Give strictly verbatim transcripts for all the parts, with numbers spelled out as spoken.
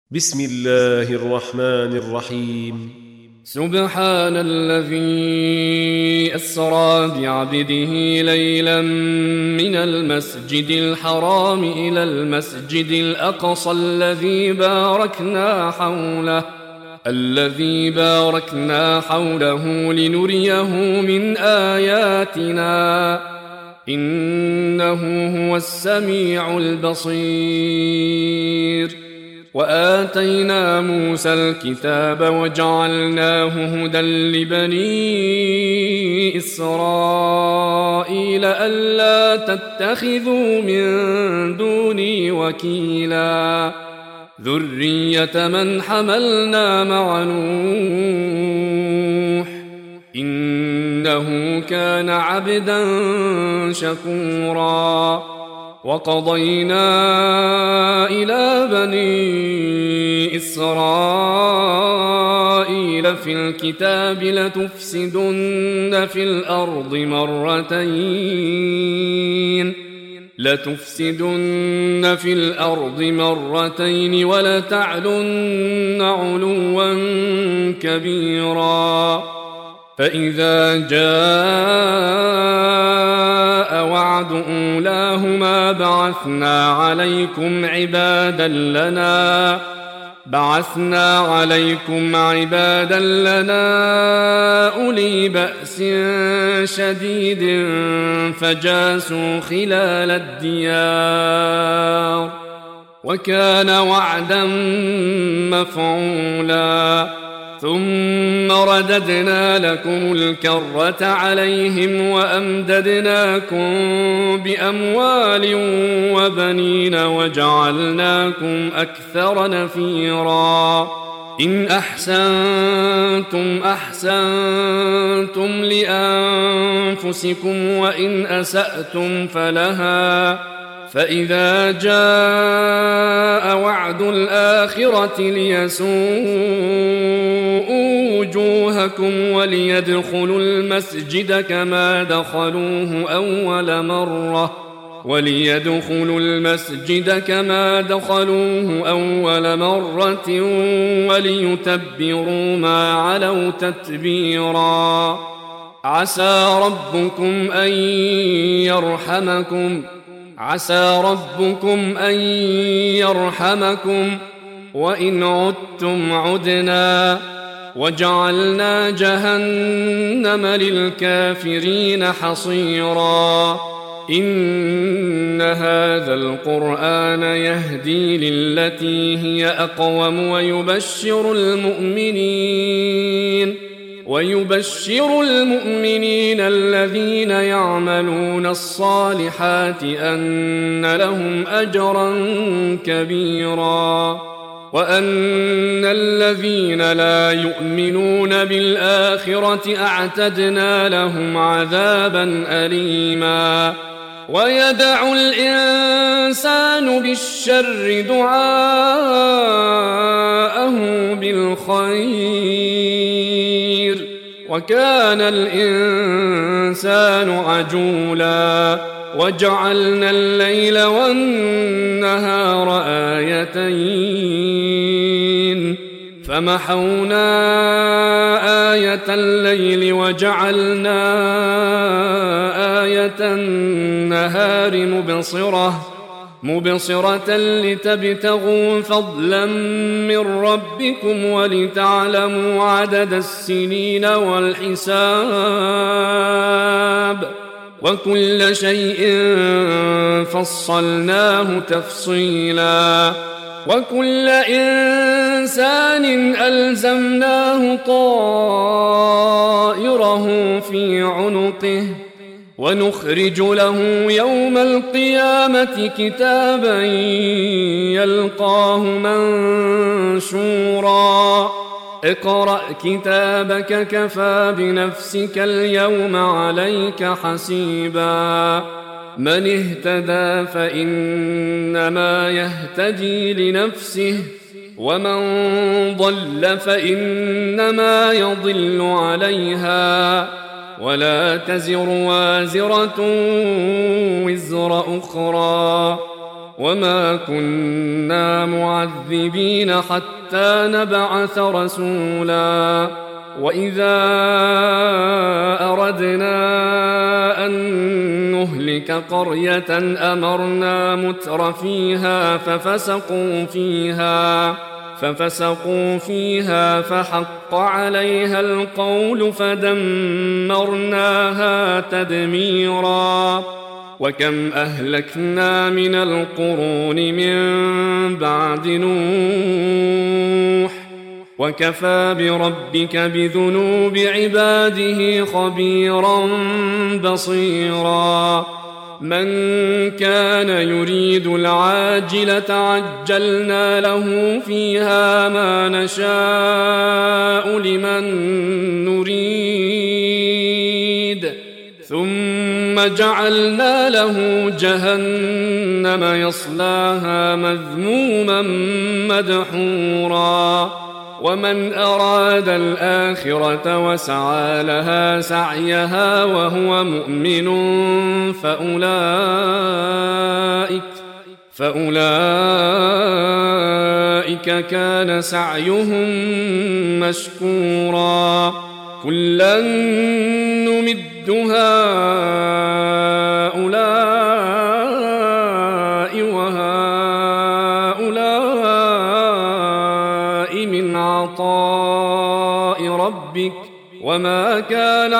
بسم الله الرحمن الرحيم. سبحان الذي أسرى بعبده ليلا من المسجد الحرام إلى المسجد الأقصى الذي باركنا حوله الذي باركنا حوله لنريه من آياتنا إنه هو السميع البصير. وآتينا موسى الكتاب وجعلناه هدى لبني إسرائيل ألا تتخذوا من دوني وكيلا ذرية من حملنا مع نوح إنه كان عبدا شكورا. وقضينا إلى بني إسرائيل في الكتاب لتفسدن في الأرض مرتين لتفسدن في الأرض مرتين ولتعلن علوا كبيرا. فإذا جاء وعد أولاهما بعثنا عليكم عبادا لنا بعثنا عليكم عبادا لنا أولي بأس شديد فجاسوا خلال الديار وكان وعدا مفعولا. ثم رددنا لكم الكرة عليهم وأمددناكم بأموال وبنين وجعلناكم أكثر نفيرا. إن أحسنتم أحسنتم لأنفسكم وإن أسأتم فلها. فإذا جاء وعد الآخرة ليسوءوا وجوهكم وليدخلوا المسجد كما دخلوه أول مرة وليدخلوا المسجد كما دخلوه أول مرة وليتبروا ما علوا تتبيرا. عسى ربكم أن يرحمكم عسى ربكم أن يرحمكم وإن عدتم عدنا وجعلنا جهنم للكافرين حصيرا. إن هذا القرآن يهدي للتي هي أقوم ويبشر المؤمنين ويبشر المؤمنين الذين يعملون الصالحات أن لهم أجرا كبيرا وأن الذين لا يؤمنون بالآخرة أعتدنا لهم عذابا أليما. ويدع الإنسان بالشر دعاءه بالخير وكان الإنسان عجولا. وجعلنا الليل والنهار آيتين فمحونا آية الليل وجعلنا آية النهار مبصرة مبصرة لتبتغوا فضلا من ربكم ولتعلموا عدد السنين والحساب وكل شيء فصلناه تفصيلا. وكل إنسان ألزمناه طائره في عنقه ونخرج له يوم القيامة كتابا يلقاه منشورا. اقرأ كتابك كفى بنفسك اليوم عليك حسيبا. من اهتدى فإنما يهتدي لنفسه ومن ضل فإنما يضل عليها ولا تزر وازرة وزر أخرى وما كنا معذبين حتى نبعث رسولا وإذا أردنا أن نهلك قرية أمرنا متر فيها ففسقوا فيها ففسقوا فيها فحق عليها القول فدمرناها تدميرا وكم أهلكنا من القرون من بعد نوح وكفى بربك بذنوب عباده خبيرا بصيرا من كان يريد العاجلة عجلنا له فيها ما نشاء لمن نريد ثم جعلنا له جهنم يصلاها مذموما مدحورا ومن أراد الآخرة وسعى لها سعيها وهو مؤمن فأولئك فأولئك كان سعيهم مشكورا كلا نمد هؤلاء وهؤلاء من عطاء ربك وما كان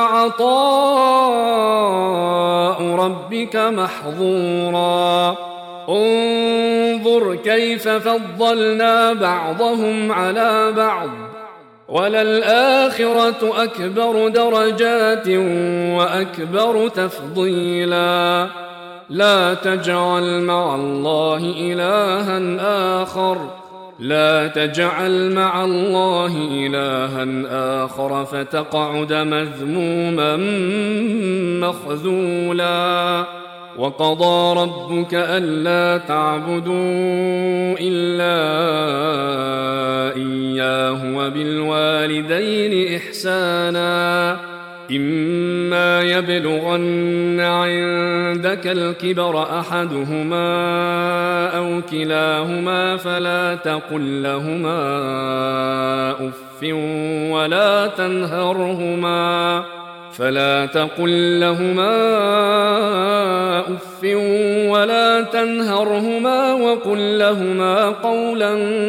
عطاء ربك محظورا انظر كيف فضلنا بعضهم على بعض وللآخرة أكبر درجات وأكبر تفضيلا لا تجعل مع الله إلها آخر لا تجعل مع الله إلها آخر فتقعد مذموما مخذولا وقضى ربك ألا تعبدوا إلا إياه وبالوالدين إحسانا إما يبلغن عندك الكبر أحدهما أو كلاهما فلا تقل لهما أف ولا تنهرهما فلا تقل لهما أف ولا تنهرهما وقل لهما قولا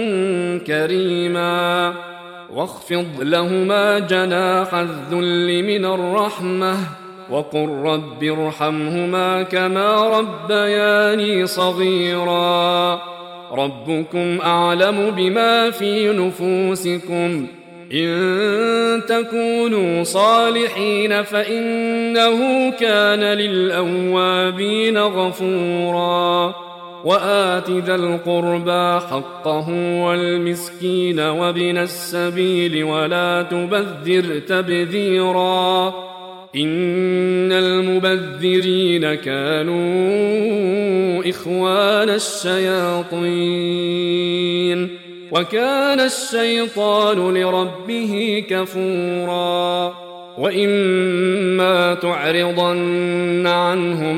كريما واخفض لهما جناح الذل من الرحمة وقل رب ارحمهما كما ربياني صغيرا ربكم أعلم بما في نفوسكم إن تكونوا صالحين فإنه كان للأوابين غفورا وآت ذا القربى حقه والمسكين وابن السبيل ولا تبذر تبذيرا إن المبذرين كانوا إخوان الشياطين وكان الشيطان لربه كفورا وإما تعرضن عنهم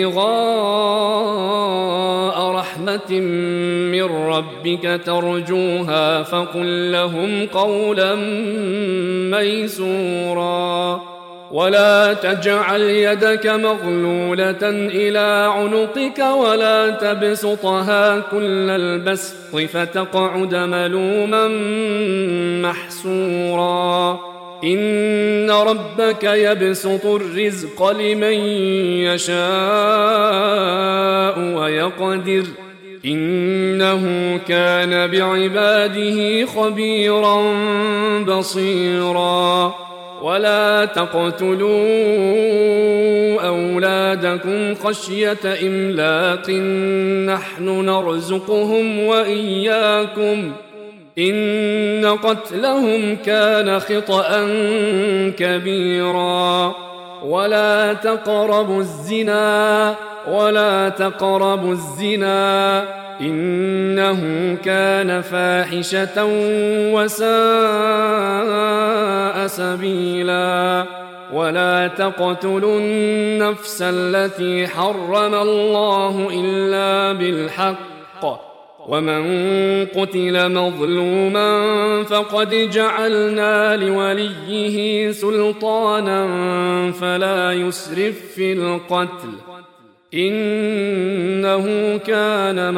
ابتغاء رحمة من ربك ترجوها فقل لهم قولا ميسورا ولا تجعل يدك مغلولة إلى عنقك ولا تبسطها كل البسط فتقعد ملوما محسورا إن ربك يبسط الرزق لمن يشاء ويقدر إنه كان بعباده خبيرا بصيرا ولا تقتلوا أولادكم خشية إملاق نحن نرزقهم وإياكم إن قتلهم كان خطأ كبيرا ولا تقربوا الزنا ولا تقربوا الزنا إنه كان فاحشة وساء سبيلا ولا تقتلوا النفس التي حرم الله إلا بالحق ومن قتل مظلوما فقد جعلنا لوليه سلطانا فلا يسرف في القتل إنه كان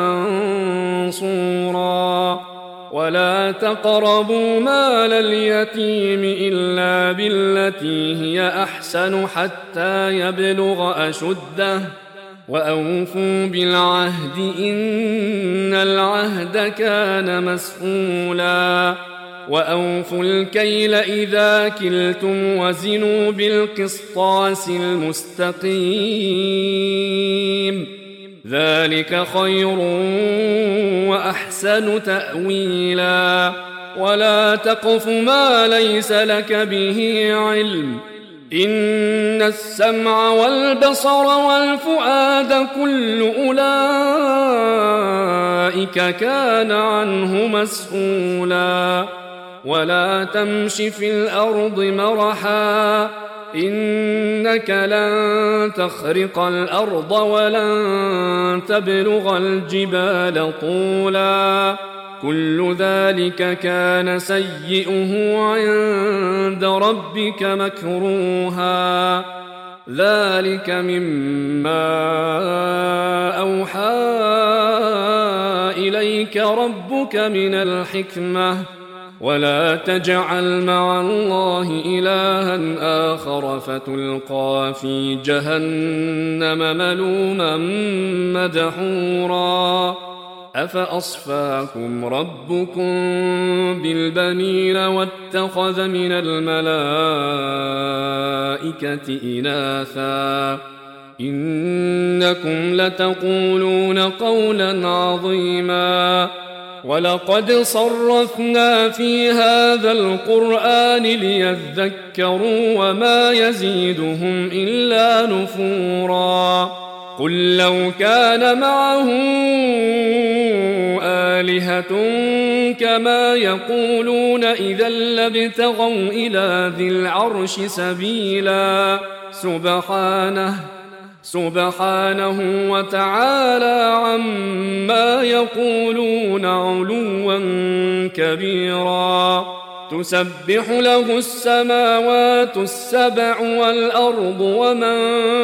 منصورا ولا تقربوا مال اليتيم إلا بالتي هي أحسن حتى يبلغ أشده وأوفوا بالعهد إن العهد كان مسؤولا وأوفوا الكيل إذا كلتم وزنوا بالقسطاس المستقيم ذلك خير وأحسن تأويلا ولا تقف ما ليس لك به علم إن السمع والبصر والفؤاد كل أولئك كان عنه مسؤولا ولا تمش في الأرض مرحا إنك لن تخرق الأرض ولن تبلغ الجبال طولا كل ذلك كان سيئه عند ربك مكروها ذلك مما أوحى إليك ربك من الحكمة ولا تجعل مع الله إلها آخر فتلقى في جهنم ملوما مدحورا أفأصفاكم ربكم بالبنين واتخذ من الملائكة إناثا إنكم لتقولون قولا عظيما ولقد صرفنا في هذا القرآن ليذكروا وما يزيدهم إلا نفورا قل لو كان معه آلهة كما يقولون إذا لابتغوا إلى ذي العرش سبيلا سبحانه سبحانه وتعالى عما يقولون علوا كبيرا تسبح له السماوات السبع والأرض ومن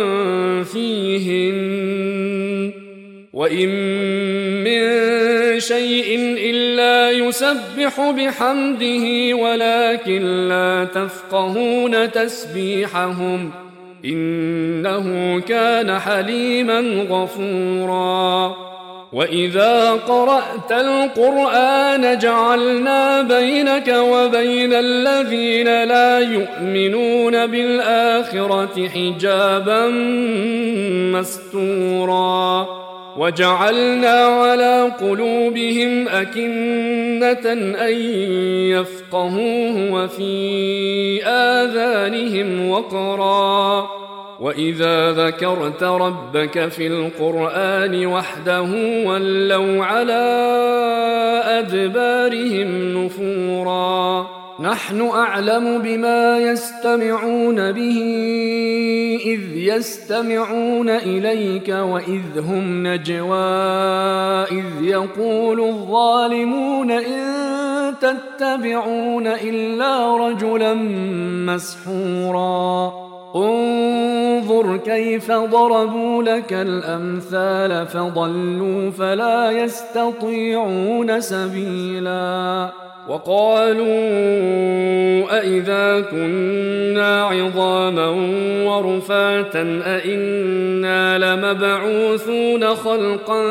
فيهن وإن من شيء إلا يسبح بحمده ولكن لا تفقهون تسبيحهم إنه كان حليما غفورا وإذا قرأت القرآن جعلنا بينك وبين الذين لا يؤمنون بالآخرة حجابا مستورا وجعلنا على قلوبهم أكنة أن يفقهوه وفي آذانهم وقرا وإذا ذكرت ربك في القرآن وحده ولوا على أدبارهم نفورا نحن أعلم بما يستمعون به إذ يستمعون إليك وإذ هم نجوى إذ يقول الظالمون إن تتبعون إلا رجلا مسحورا انظر كيف ضربوا لك الأمثال فضلوا فلا يستطيعون سبيلا وقالوا أئذا كنا عظاما ورفاتا أئنا لمبعوثون خلقا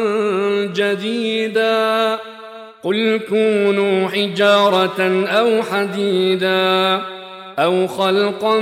جديدا قل كونوا حجارة أو حديدا أو خلقا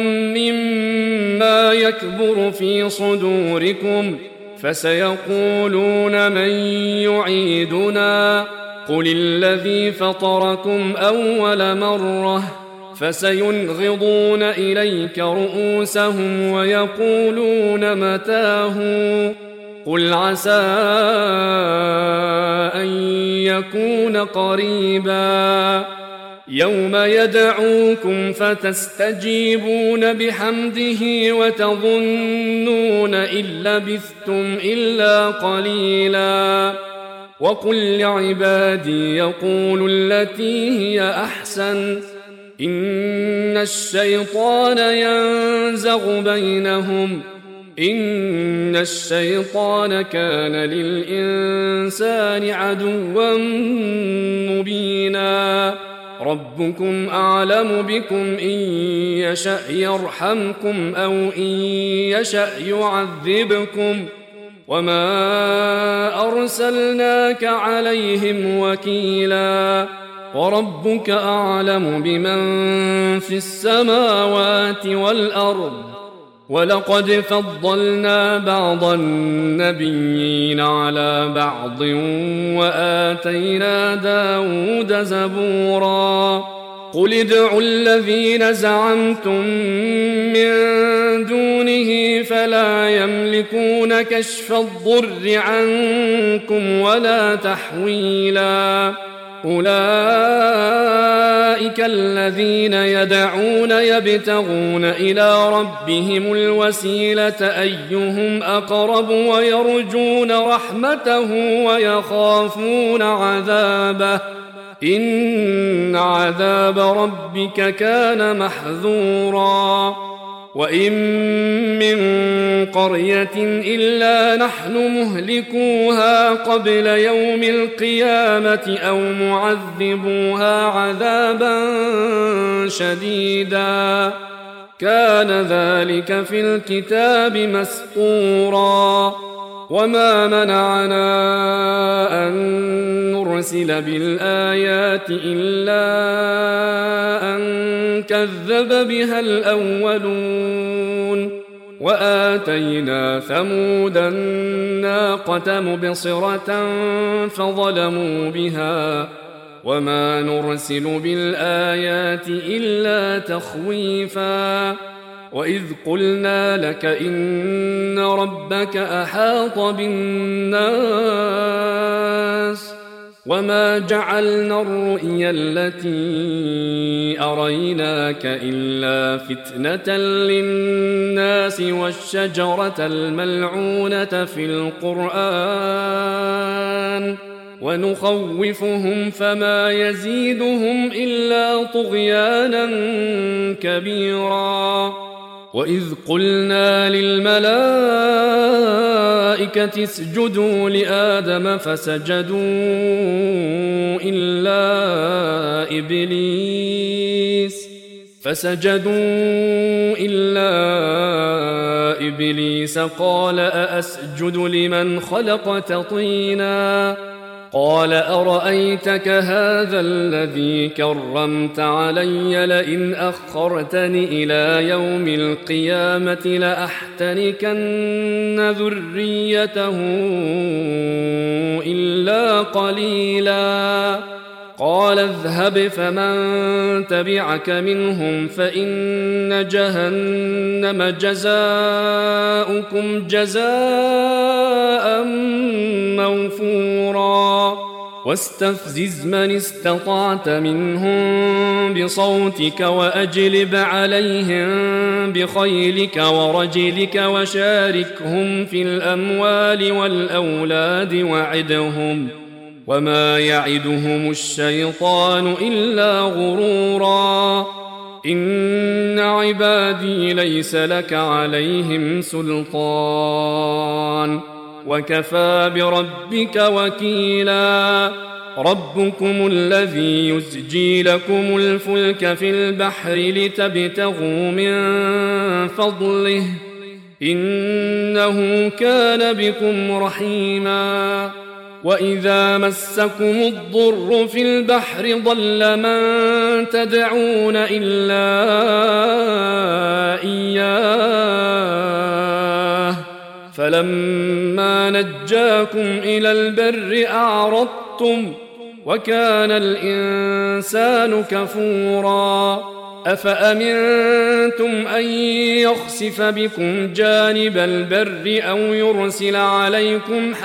مما يكبر في صدوركم فسيقولون من يعيدنا قل الذي فطركم أول مرة فسينغضون إليك رؤوسهم ويقولون متاه قل عسى أن يكون قريبا يوم يدعوكم فتستجيبون بحمده وتظنون إن لبثتم إلا قليلا وقل لعبادي يقولوا التي هي أحسن إن الشيطان ينزغ بينهم إن الشيطان كان للإنسان عدوا مبينا ربكم أعلم بكم إن يشأ يرحمكم أو إن يشأ يعذبكم وما أرسلناك عليهم وكيلا وربك أعلم بمن في السماوات والأرض ولقد فضلنا بعض النبيين على بعض وآتينا داود زبورا قل ادعوا الذين زعمتم من دونه فلا يملكون كشف الضر عنكم ولا تحويلا أولئك الذين يدعون يبتغون إلى ربهم الوسيلة أيهم أقرب ويرجون رحمته ويخافون عذابه إن عذاب ربك كان محذورا وإن من قرية إلا نحن مهلكوها قبل يوم القيامة أو معذبوها عذابا شديدا كان ذلك في الكتاب مسطورا وما منعنا أن نرسل بالآيات إلا أن كذب بها الأولون وآتينا ثمود الناقة مبصرة فظلموا بها وما نرسل بالآيات إلا تخويفا وإذ قلنا لك إن ربك أحاط بالناس وما جعلنا الرؤيا التي أريناك إلا فتنة للناس والشجرة الملعونة في القرآن ونخوفهم فما يزيدهم إلا طغيانا كبيرا وإذ قلنا للملائكة اسجدوا لآدم فسجدوا إلا إبليس فسجدوا إلا إبليس قال أأسجد لمن خلقت طينا قال أرأيتك هذا الذي كرمت علي لئن أخرتني إلى يوم القيامة لأحتركن ذريته إلا قليلا قال اذهب فمن تبعك منهم فإن جهنم جزاؤكم جزاء موفورا واستفزز من استطعت منهم بصوتك وأجلب عليهم بخيلك ورجلك وشاركهم في الأموال والأولاد وعدهم وما يعدهم الشيطان إلا غرورا إن عبادي ليس لك عليهم سلطان وكفى بربك وكيلا ربكم الذي يسجي لكم الفلك في البحر لتبتغوا من فضله إنه كان بكم رحيما وإذا مسكم الضر في البحر ضل من تدعون إلا إياه فلما نجاكم إلى البر أعرضتم وكان الإنسان كفورا أفأمنتم أن يخسف بكم جانب البر أو يرسل عليكم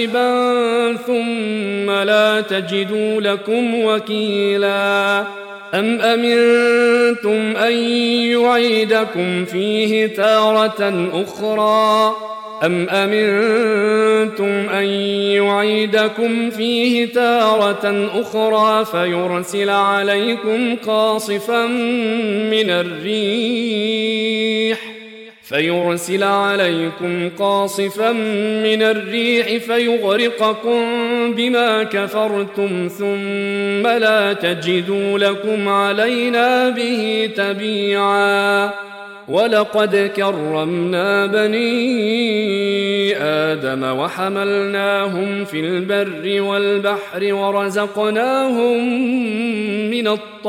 حاصبا ثم لا تجدوا لكم وكيلا أم أمنتم أن يعيدكم فيه تارة أخرى أم أمنتم أن يعيدكم فيه تارة أخرى فيرسل عليكم قاصفا من الريح فيرسل عليكم قاصفا من الريح فيغرقكم بما كفرتم ثم لا تجدوا لكم علينا به تبيعا ولقد كرمنا بني آدم وحملناهم في البر والبحر ورزقناهم من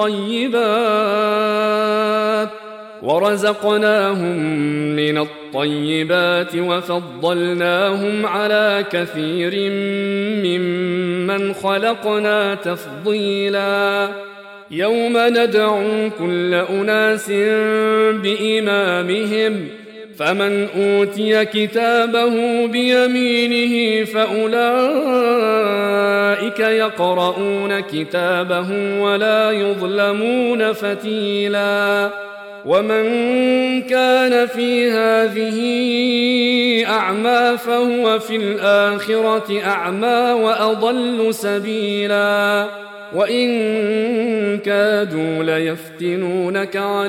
الطيبات ورزقناهم من الطيبات وفضلناهم على كثير ممن خلقنا تفضيلا يوم ندعو كل أناس بإمامهم فمن أوتي كتابه بيمينه فأولئك يقرؤون كتابه ولا يظلمون فتيلا ومن كان في هذه أعمى فهو في الآخرة أعمى وأضل سبيلا وإن كادوا ليفتنونك عن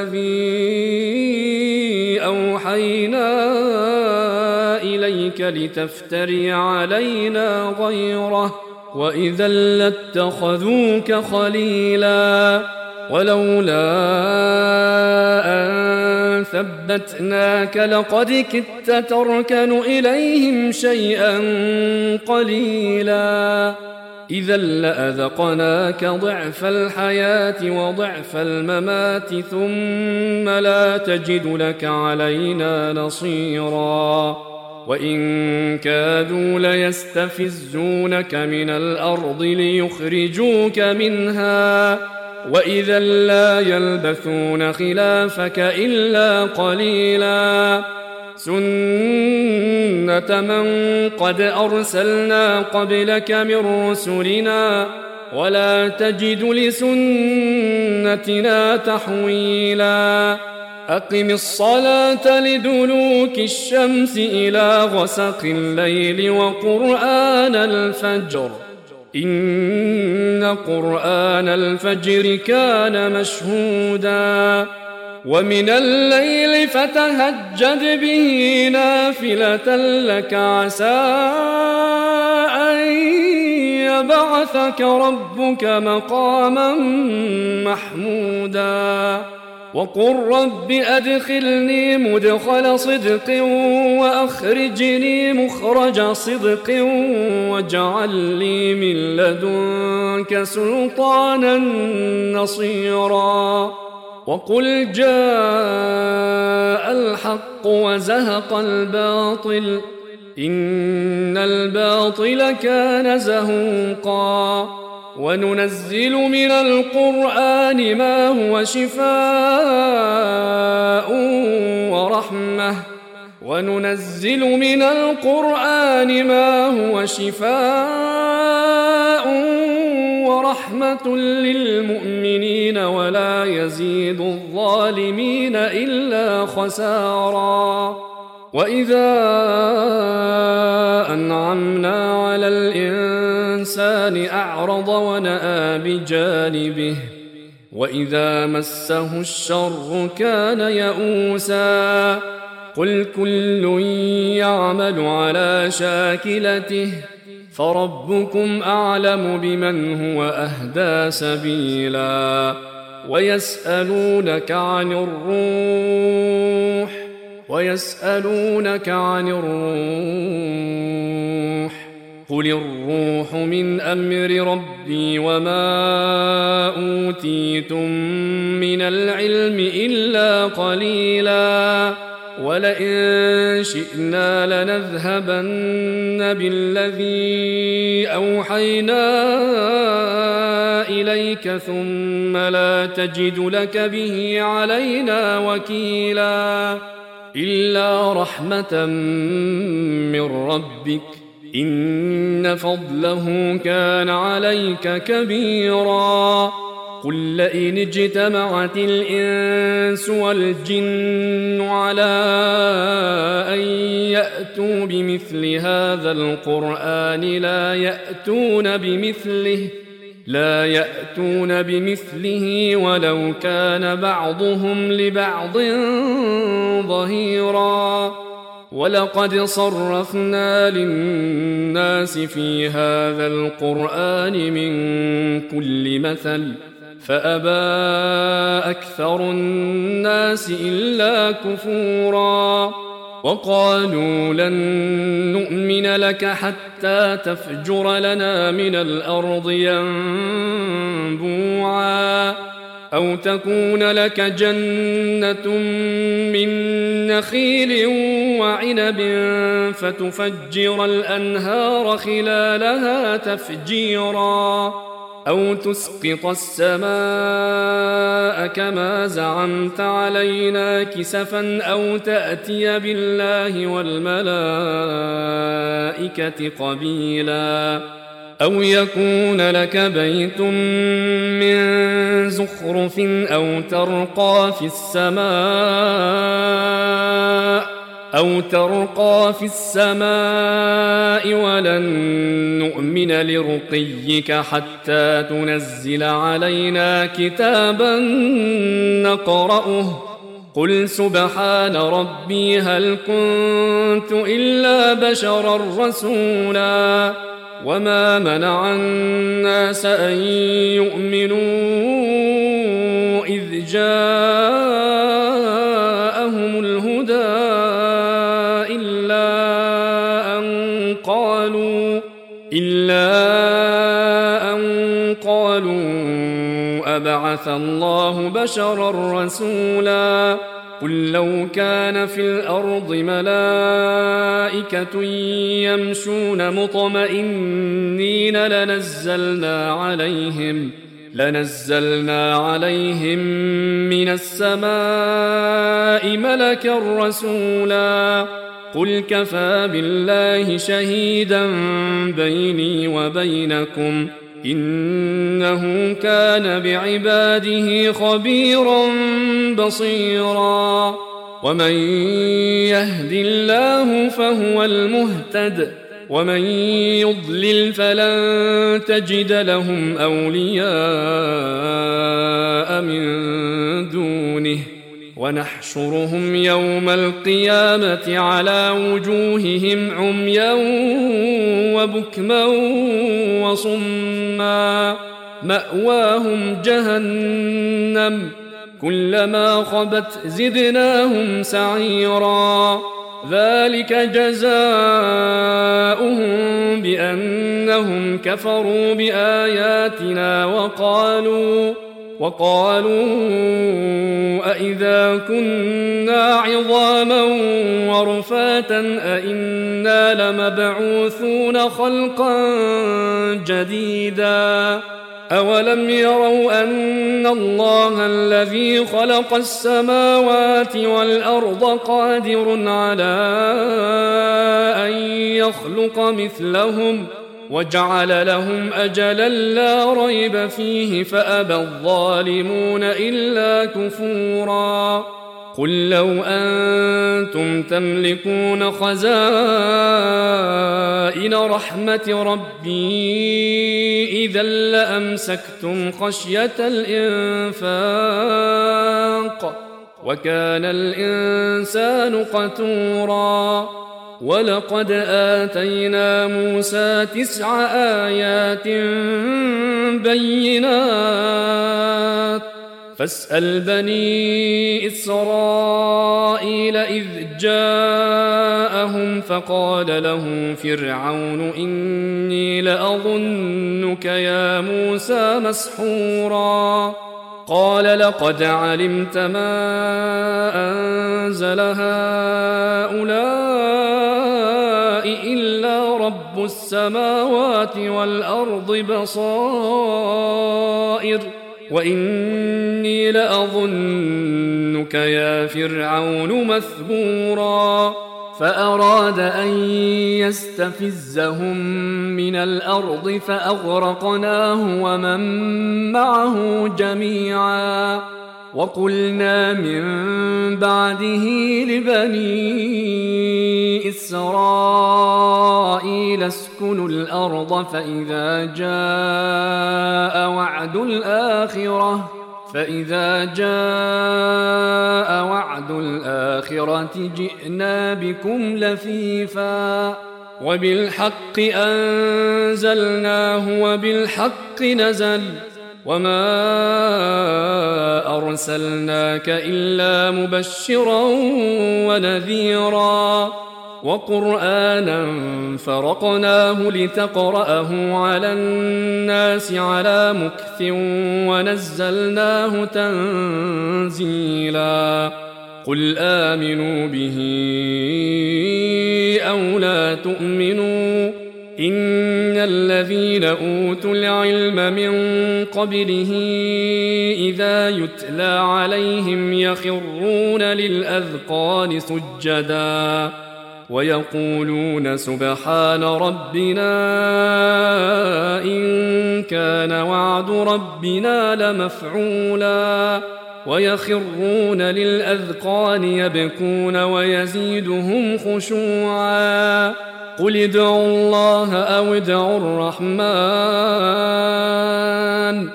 الذي أوحينا إليك لتفتري علينا غيره وإذا لاتخذوك خليلا ولولا أن ثبتناك لقد كدت تركن إليهم شيئا قليلا إذا لأذقناك ضعف الحياة وضعف الممات ثم لا تجد لك علينا نصيرا وإن كادوا ليستفزونك من الأرض ليخرجوك منها وإذا لا يلبثون خلافك إلا قليلا سنة من قد أرسلنا قبلك من رسلنا ولا تجد لسنتنا تحويلا أقم الصلاة لدلوك الشمس إلى غسق الليل وقرآن الفجر إن قرآن الفجر كان مشهودا ومن الليل فتهجد به نافلة لك عسى أن يبعثك ربك مقاما محمودا وقل رب أدخلني مدخل صدق وأخرجني مخرج صدق واجعل لي من لدنك سلطانا نصيرا وقل جاء الحق وزهق الباطل إن الباطل كان زهوقا وننزل من القرآن ما هو شفاء ورحمة وننزل من القرآن ما هو شفاء ورحمة للمؤمنين ولا يزيد الظالمين إلا خسارا وإذا أنعمنا على الإنسان أعرض ونأى بجانبه وإذا مسه الشر كان يئوسا قل كل يعمل على شاكلته فربكم أعلم بمن هو أهدى سبيلا ويسألونك عن الروح ويسألونك عن الروح قل الروح من أمر ربي وما أوتيتم من العلم إلا قليلا ولئن شئنا لنذهبن بالذي أوحينا إليك ثم لا تجد لك به علينا وكيلا إلا رحمة من ربك إن فضله كان عليك كبيرا قل لئن اجتمعت الإنس والجن على أن يأتوا بمثل هذا القرآن لا يأتون بمثله لا يأتون بمثله ولو كان بعضهم لبعض ظهيرا ولقد صرفنا للناس في هذا القرآن من كل مثل فأبى أكثر الناس إلا كفورا وقالوا لن نؤمن لك حتى تفجر لنا من الأرض ينبوعا أو تكون لك جنة من نخيل وعنب فتفجر الأنهار خلالها تفجيرا أو تسقط السماء كما زعمت علينا كسفا أو تأتي بالله والملائكة قبيلا أو يكون لك بيت من زخرف أو ترقى في السماء أو ترقى في السماء ولن نؤمن لرقيك حتى تنزل علينا كتابا نقرأه قل سبحان ربي هل كنت إلا بشرا رسولا وما منع الناس أن يؤمنوا إذ جاءهم الهدى إلا أن قالوا أبعث الله بشرا رسولا قل لو كان في الأرض ملائكة يمشون مطمئنين لنزلنا عليهم لنزلنا عليهم من السماء ملكا رسولا قل كفى بالله شهيدا بيني وبينكم إنه كان بعباده خبيرا بصيرا ومن يهد الله فهو المهتد ومن يضلل فلن تجد لهم أولياء من دونه ونحشرهم يوم القيامة على وجوههم عميا وبكما وصما مأواهم جهنم كلما خبت زدناهم سعيرا ذلك جزاؤهم بأنهم كفروا بآياتنا وقالوا وقالوا أئذا كنا عظاما ورفاتا أئنا لمبعوثون خلقا جديدا أولم يروا أن الله الذي خلق السماوات والأرض قادر على أن يخلق مثلهم وجعل لهم أجلا لا ريب فيه فأبى الظالمون إلا كفورا قل لو أنتم تملكون خزائن رحمة ربي إذا لأمسكتم خشية الإنفاق وكان الإنسان قتورا ولقد آتينا موسى تسع آيات بينات فاسأل بني إسرائيل إذ جاءهم فقال له فرعون إني لأظنك يا موسى مسحورا قال لقد علمت ما أنزل هؤلاء إلا رب السماوات والأرض بصائر وإني لأظنك يا فرعون مثبورا فأراد أن يستفزهم من الأرض فأغرقناه ومن معه جميعا. وقلنا من بعده لبني إسرائيل اسكنوا الأرض فإذا جاء وعد الآخرة فإذا جاء وعد الآخرة جئنا بكم لفيفا وبالحق أنزلناه وبالحق نزل وما أرسلناك إلا مبشرا ونذيرا وقرآنا فرقناه لتقرأه على الناس على مكث ونزلناه تنزيلا. قل آمنوا به أو لا تؤمنوا إن الذين أوتوا العلم من قبله إذا يتلى عليهم يخرون للأذقان سجدا ويقولون سبحان ربنا إن كان وعد ربنا لمفعولا ويخرون للأذقان يبكون ويزيدهم خشوعا. قل ادعوا الله أو ادعوا الرحمن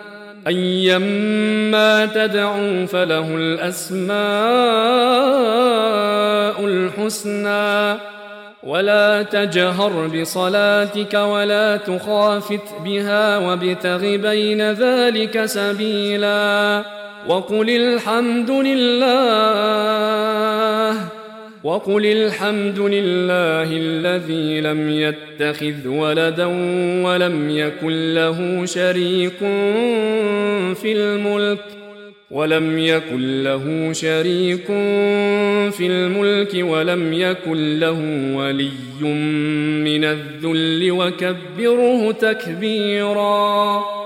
أيما تدعوا فله الأسماء الحسنى ولا تجهر بصلاتك ولا تخافت بها وابتغ بين ذلك سبيلا وقل الحمد لله وقل الحمد لله الذي لم يتخذ ولدا ولم يكن له شريك في الملك ولم يكن له شريك في الملك ولم يكن له ولي من الذل وكبره تكبيرا.